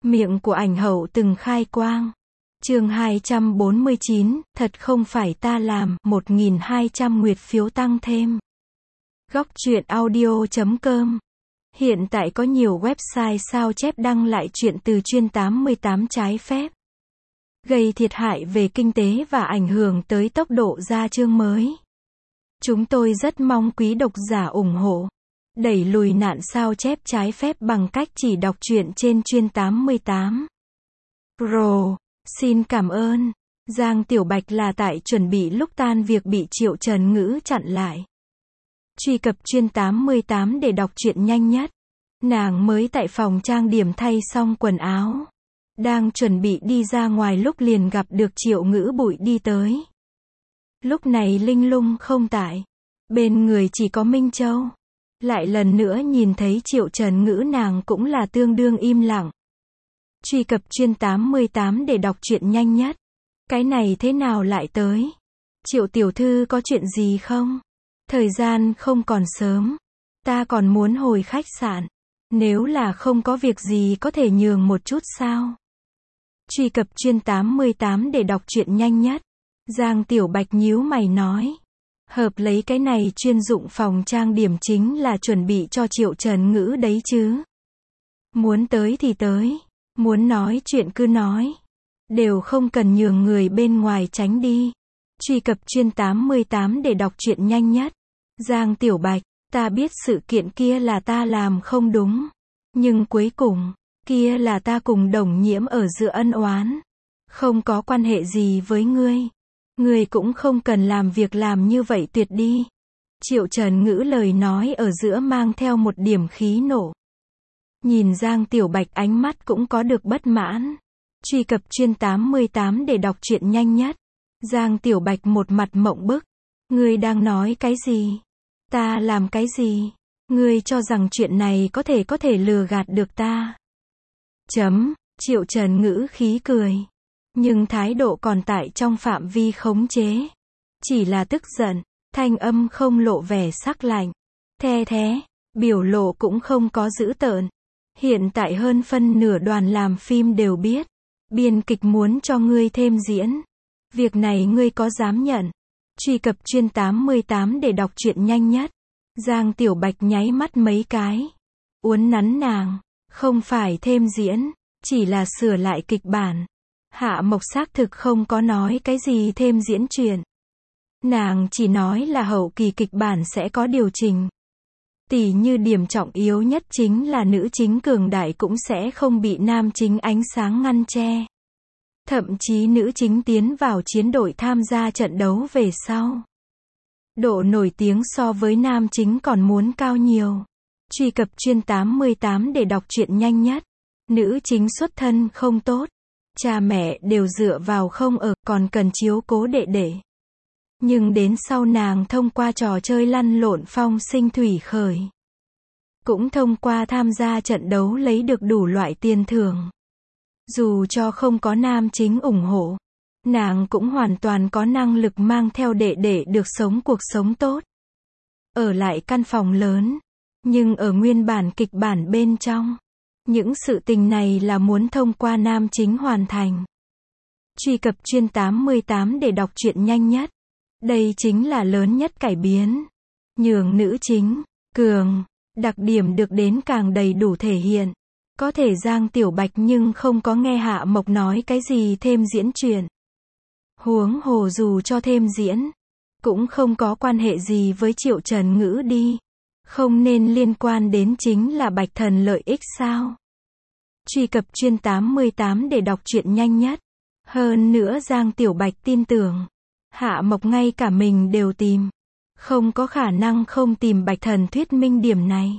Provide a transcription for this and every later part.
Miệng của ảnh hậu từng khai quang. Chương 249, thật không phải ta làm, 1.200 nguyệt phiếu tăng thêm. Góc truyện audio.com. Hiện tại có nhiều website sao chép đăng lại truyện từ chuyên 88 trái phép, gây thiệt hại về kinh tế và ảnh hưởng tới tốc độ ra chương mới. Chúng tôi rất mong quý độc giả ủng hộ, đẩy lùi nạn sao chép trái phép bằng cách chỉ đọc truyện trên chuyên 88 Pro. Xin cảm ơn. Giang Tiểu Bạch là tại chuẩn bị lúc tan việc bị Triệu Trần Ngữ chặn lại. Truy cập chuyên 88 để đọc truyện nhanh nhất. Nàng mới tại phòng trang điểm thay xong quần áo, đang chuẩn bị đi ra ngoài lúc liền gặp được Triệu Ngữ Bụi đi tới. Lúc này Linh Lung không tại, bên người chỉ có Minh Châu. Lại lần nữa nhìn thấy Triệu Trần Ngữ nàng cũng là tương đương im lặng. Truy cập chuyên 88 để đọc truyện nhanh nhất. Cái này thế nào lại tới? Triệu tiểu thư có chuyện gì không? Thời gian không còn sớm, ta còn muốn hồi khách sạn. Nếu là không có việc gì có thể nhường một chút sao? Truy cập chuyên 88 để đọc truyện nhanh nhất. Giang Tiểu Bạch nhíu mày nói. Hợp lấy cái này chuyên dụng phòng trang điểm chính là chuẩn bị cho Triệu Trần Ngữ đấy chứ. Muốn tới thì tới, muốn nói chuyện cứ nói. Đều không cần nhường người bên ngoài tránh đi. Truy cập chuyên 88 để đọc truyện nhanh nhất. Giang Tiểu Bạch, ta biết sự kiện kia là ta làm không đúng. Nhưng cuối cùng, kia là ta cùng Đồng Nhiễm ở giữa ân oán. Không có quan hệ gì với ngươi. Ngươi cũng không cần làm việc làm như vậy tuyệt đi. Triệu Trần Ngữ lời nói ở giữa mang theo một điểm khí nổ. Nhìn Giang Tiểu Bạch ánh mắt cũng có được bất mãn. Truy cập chuyên 88 để đọc truyện nhanh nhất. Giang Tiểu Bạch một mặt mộng bức. Ngươi đang nói cái gì? Ta làm cái gì? Ngươi cho rằng chuyện này có thể lừa gạt được ta? Triệu Trần Ngữ khí cười. Nhưng thái độ còn tại trong phạm vi khống chế. Chỉ là tức giận, thanh âm không lộ vẻ sắc lạnh. The thế, biểu lộ cũng không có dữ tợn. Hiện tại hơn phân nửa đoàn làm phim đều biết. Biên kịch muốn cho ngươi thêm diễn. Việc này ngươi có dám nhận? Truy cập chuyên 88 để đọc truyện nhanh nhất. Giang Tiểu Bạch nháy mắt mấy cái. Uốn nắn nàng. Không phải thêm diễn, chỉ là sửa lại kịch bản. Hạ Mộc xác thực không có nói cái gì thêm diễn chuyện. Nàng chỉ nói là hậu kỳ kịch bản sẽ có điều chỉnh. Tỉ như điểm trọng yếu nhất chính là nữ chính cường đại cũng sẽ không bị nam chính ánh sáng ngăn che. Thậm chí nữ chính tiến vào chiến đội tham gia trận đấu về sau. Độ nổi tiếng so với nam chính còn muốn cao nhiều. Truy cập chuyên 88 để đọc truyện nhanh nhất. Nữ chính xuất thân không tốt. Cha mẹ đều dựa vào không ở, còn cần chiếu cố đệ đệ. Nhưng đến sau nàng thông qua trò chơi lăn lộn phong sinh thủy khởi. Cũng thông qua tham gia trận đấu lấy được đủ loại tiền thưởng. Dù cho không có nam chính ủng hộ, nàng cũng hoàn toàn có năng lực mang theo đệ đệ được sống cuộc sống tốt. Ở lại căn phòng lớn, nhưng ở nguyên bản kịch bản bên trong. Những sự tình này là muốn thông qua nam chính hoàn thành. Truy cập chuyên 88 để đọc truyện nhanh nhất. Đây chính là lớn nhất cải biến. Nhường nữ chính, cường, đặc điểm được đến càng đầy đủ thể hiện. Có thể Giang Tiểu Bạch nhưng không có nghe Hạ Mộc nói cái gì thêm diễn chuyện. Huống hồ dù cho thêm diễn, cũng không có quan hệ gì với Triệu Trần Ngữ đi. Không nên liên quan đến chính là Bạch Thần lợi ích sao? Truy cập chuyên 88 để đọc truyện nhanh nhất. Hơn nữa Giang Tiểu Bạch tin tưởng. Hạ Mộc ngay cả mình đều tìm. Không có khả năng không tìm Bạch Thần thuyết minh điểm này.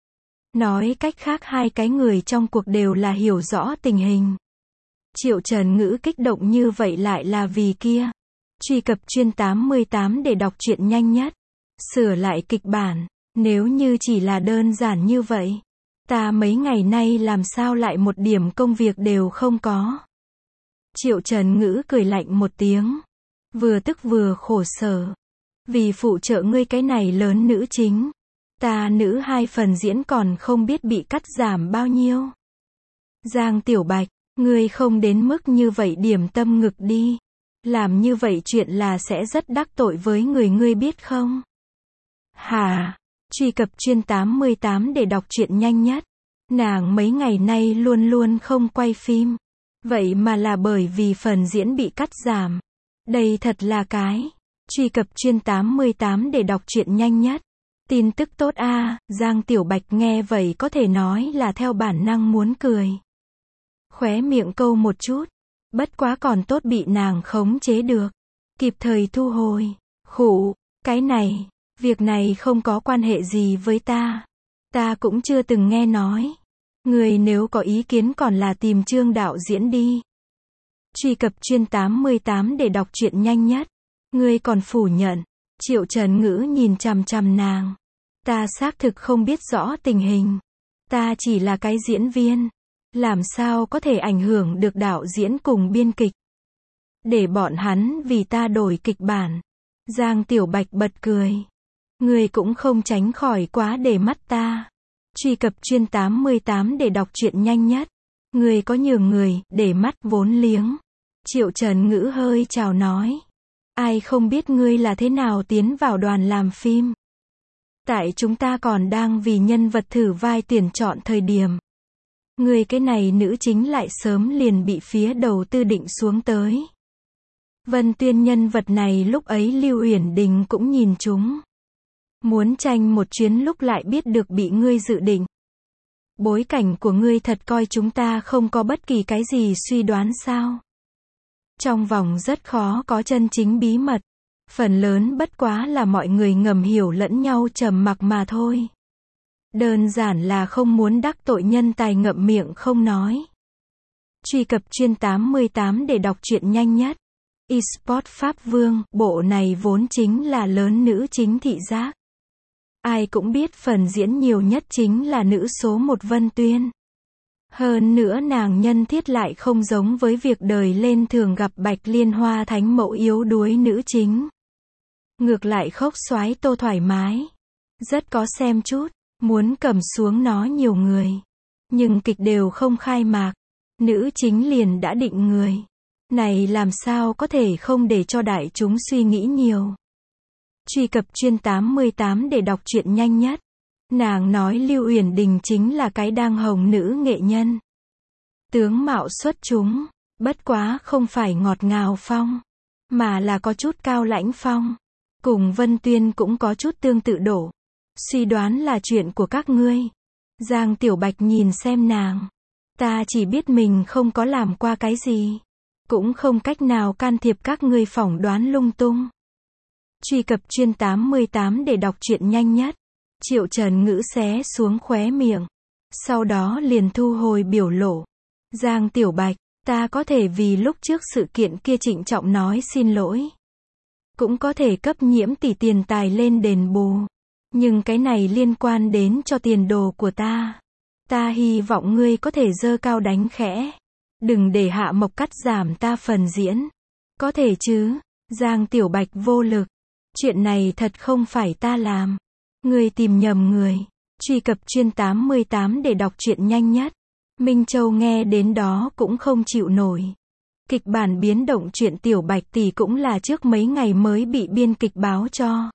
Nói cách khác hai cái người trong cuộc đều là hiểu rõ tình hình. Triệu Trần Ngữ kích động như vậy lại là vì kia. Truy cập chuyên 88 để đọc truyện nhanh nhất. Sửa lại kịch bản. Nếu như chỉ là đơn giản như vậy, ta mấy ngày nay làm sao lại một điểm công việc đều không có. Triệu Trần Ngữ cười lạnh một tiếng. Vừa tức vừa khổ sở. Vì phụ trợ ngươi cái này lớn nữ chính. Ta nữ 2 phần diễn còn không biết bị cắt giảm bao nhiêu. Giang Tiểu Bạch, ngươi không đến mức như vậy điểm tâm ngực đi. Làm như vậy chuyện là sẽ rất đắc tội với người ngươi biết không? Hả? Truy cập chuyên 88 để đọc truyện nhanh nhất. Nàng mấy ngày nay luôn luôn không quay phim. Vậy mà là bởi vì phần diễn bị cắt giảm. Đây thật là cái. Truy cập chuyên 88 để đọc truyện nhanh nhất. Tin tức tốt a, Giang Tiểu Bạch nghe vậy có thể nói là theo bản năng muốn cười. Khóe miệng câu một chút. Bất quá còn tốt bị nàng khống chế được. Kịp thời thu hồi. Khụ, cái này, việc này không có quan hệ gì với ta. Ta cũng chưa từng nghe nói. Người nếu có ý kiến còn là tìm Trương đạo diễn đi. Truy cập chuyên 88 để đọc truyện nhanh nhất. Ngươi còn phủ nhận. Triệu Trần Ngữ nhìn chằm chằm nàng. Ta xác thực không biết rõ tình hình. Ta chỉ là cái diễn viên. Làm sao có thể ảnh hưởng được đạo diễn cùng biên kịch. Để bọn hắn vì ta đổi kịch bản. Giang Tiểu Bạch bật cười. Ngươi cũng không tránh khỏi quá để mắt ta. Truy cập chuyên 88 để đọc truyện nhanh nhất. Ngươi có nhường người, để mắt vốn liếng. Triệu Trần Ngữ hơi chào nói. Ai không biết ngươi là thế nào tiến vào đoàn làm phim. Tại chúng ta còn đang vì nhân vật thử vai tuyển chọn thời điểm. Ngươi cái này nữ chính lại sớm liền bị phía đầu tư định xuống tới. Vân Tuyên nhân vật này lúc ấy Lưu Uyển Đình cũng nhìn chúng. Muốn tranh một chuyến lúc lại biết được bị ngươi dự định. Bối cảnh của ngươi thật coi chúng ta không có bất kỳ cái gì suy đoán sao. Trong vòng rất khó có chân chính bí mật. Phần lớn bất quá là mọi người ngầm hiểu lẫn nhau trầm mặc mà thôi. Đơn giản là không muốn đắc tội nhân tài ngậm miệng không nói. Truy cập chuyên 88 để đọc truyện nhanh nhất. eSport Pháp Vương, bộ này vốn chính là lớn nữ chính thị giác. Ai cũng biết phần diễn nhiều nhất chính là nữ số 1 Vân Tuyên. Hơn nữa nàng nhân thiết lại không giống với việc đời lên thường gặp Bạch Liên Hoa thánh mẫu yếu đuối nữ chính. Ngược lại khốc xoái tô thoải mái. Rất có xem chút, muốn cầm xuống nó nhiều người. Nhưng kịch đều không khai mạc. Nữ chính liền đã định người. Này làm sao có thể không để cho đại chúng suy nghĩ nhiều. Truy cập chuyên 88 để đọc truyện nhanh nhất. Nàng nói Lưu Uyển Đình chính là cái đang hồng nữ nghệ nhân. Tướng mạo xuất chúng, bất quá không phải ngọt ngào phong, mà là có chút cao lãnh phong. Cùng Vân Tuyên cũng có chút tương tự độ. Suy đoán là chuyện của các ngươi. Giang Tiểu Bạch nhìn xem nàng. Ta chỉ biết mình không có làm qua cái gì. Cũng không cách nào can thiệp các ngươi phỏng đoán lung tung. Truy cập chuyên 88 để đọc truyện nhanh nhất. Triệu Trần Ngữ xé xuống khóe miệng. Sau đó liền thu hồi biểu lộ. Giang Tiểu Bạch, ta có thể vì lúc trước sự kiện kia trịnh trọng nói xin lỗi. Cũng có thể cấp Nhiễm tỷ tiền tài lên đền bù. Nhưng cái này liên quan đến cho tiền đồ của ta. Ta hy vọng ngươi có thể giơ cao đánh khẽ. Đừng để Hạ Mộc cắt giảm ta phần diễn. Có thể chứ? Giang Tiểu Bạch vô lực. Chuyện này thật không phải ta làm. Ngươi tìm nhầm người. Truy cập chuyên 88 để đọc truyện nhanh nhất. Minh Châu nghe đến đó cũng không chịu nổi. Kịch bản biến động chuyện Tiểu Bạch tỷ cũng là trước mấy ngày mới bị biên kịch báo cho.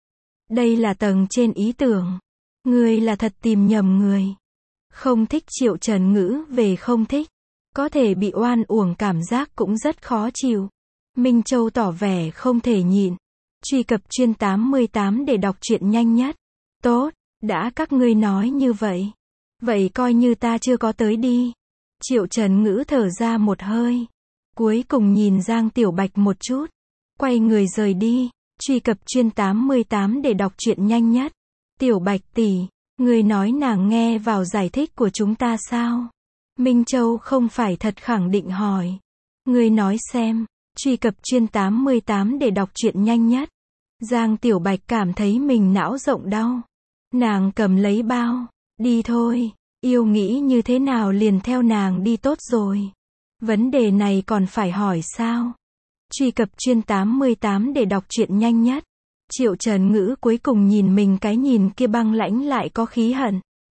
Đây là tầng trên ý tưởng. Ngươi là thật tìm nhầm người. Không thích Triệu Trần Ngữ về không thích. Có thể bị oan uổng cảm giác cũng rất khó chịu. Minh Châu tỏ vẻ không thể nhịn. Truy cập chuyên 88 để đọc truyện nhanh nhất. Tốt, đã các ngươi nói như vậy. Vậy coi như ta chưa có tới đi. Triệu Trần Ngữ thở ra một hơi. Cuối cùng nhìn Giang Tiểu Bạch một chút. Quay người rời đi. Truy cập chuyên 88 để đọc truyện nhanh nhất. Tiểu Bạch tỷ, ngươi nói nàng nghe vào giải thích của chúng ta sao? Minh Châu không phải thật khẳng định hỏi. Ngươi nói xem. Truy cập chuyên 88 để đọc truyện nhanh nhất. Giang Tiểu Bạch cảm thấy mình não rộng đau. Nàng cầm lấy bao. Đi thôi. Yêu nghĩ như thế nào liền theo nàng đi tốt rồi. Vấn đề này còn phải hỏi sao? Truy cập chuyên 88 để đọc truyện nhanh nhất. Triệu Trần Ngữ cuối cùng nhìn mình cái nhìn kia băng lãnh lại có khí hận.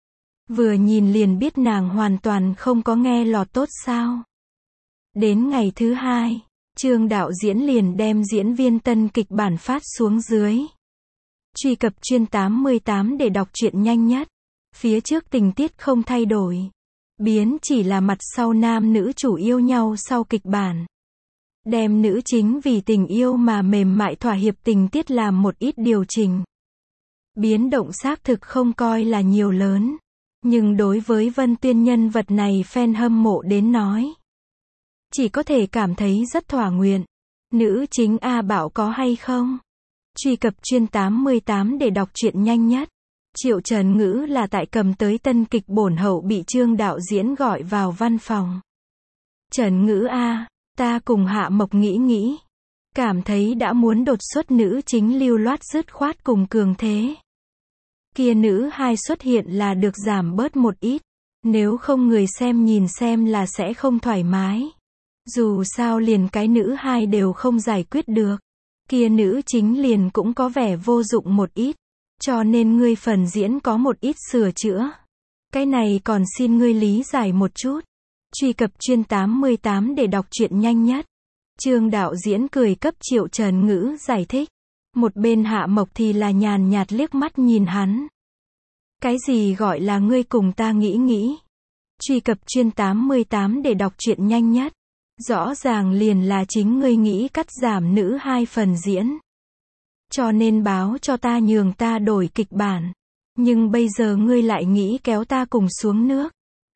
Vừa nhìn liền biết nàng hoàn toàn không có nghe lọt tốt sao. Đến ngày thứ 2, Trương đạo diễn liền đem diễn viên tân kịch bản phát xuống dưới. Truy cập Truyện 88 để đọc truyện nhanh nhất. Phía trước tình tiết không thay đổi. Biến chỉ là mặt sau nam nữ chủ yêu nhau sau kịch bản. Đem nữ chính vì tình yêu mà mềm mại thỏa hiệp tình tiết làm một ít điều chỉnh. Biến động xác thực không coi là nhiều lớn. Nhưng đối với Vân Tuyên nhân vật này fan hâm mộ đến nói. Chỉ có thể cảm thấy rất thỏa nguyện. Nữ chính A Bảo có hay không? Truy cập Truyện 88 để đọc truyện nhanh nhất. Triệu Trần Ngữ là tại cầm tới tân kịch bổn hậu bị Trương đạo diễn gọi vào văn phòng. Trần Ngữ a, ta cùng Hạ Mộc nghĩ. Cảm thấy đã muốn đột xuất nữ chính lưu loát dứt khoát cùng cường thế. Kia nữ hai xuất hiện là được giảm bớt một ít. Nếu không người xem nhìn xem là sẽ không thoải mái. Dù sao liền cái nữ hai đều không giải quyết được. Kia nữ chính liền cũng có vẻ vô dụng một ít. Cho nên ngươi phần diễn có một ít sửa chữa. Cái này còn xin ngươi lý giải một chút. Truy cập Truyện 88 để đọc truyện nhanh nhất. Trương đạo diễn cười cấp Triệu Trần Ngữ giải thích. Một bên Hạ Mộc thì là nhàn nhạt liếc mắt nhìn hắn. Cái gì gọi là ngươi cùng ta nghĩ. Truy cập Truyện 88 để đọc truyện nhanh nhất. Rõ ràng liền là chính ngươi nghĩ cắt giảm nữ hai phần diễn. Cho nên báo cho ta nhường ta đổi kịch bản. Nhưng bây giờ ngươi lại nghĩ kéo ta cùng xuống nước.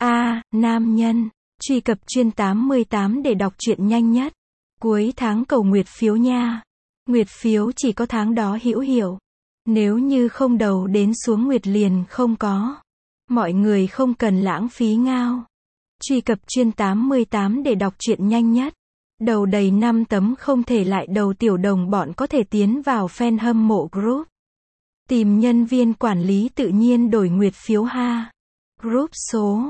Nam nhân. Truy cập Truyện 88 để đọc truyện nhanh nhất. Cuối tháng cầu nguyệt phiếu nha. Nguyệt phiếu chỉ có tháng đó hữu hiệu. Nếu như không đầu đến xuống nguyệt liền không có. Mọi người không cần lãng phí ngao. Truy cập Truyện 88 để đọc truyện nhanh nhất. Đầu đầy 5 tấm không thể lại đầu tiểu đồng bọn có thể tiến vào fan hâm mộ group. Tìm nhân viên quản lý tự nhiên đổi nguyệt phiếu ha. Group số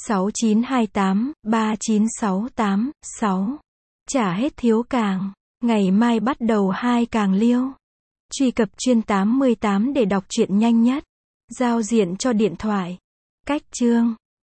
69283968-6. Trả hết thiếu càng. Ngày mai bắt đầu 2 càng liêu. Truy cập Truyện 88 để đọc truyện nhanh nhất. Giao diện cho điện thoại. Cách chương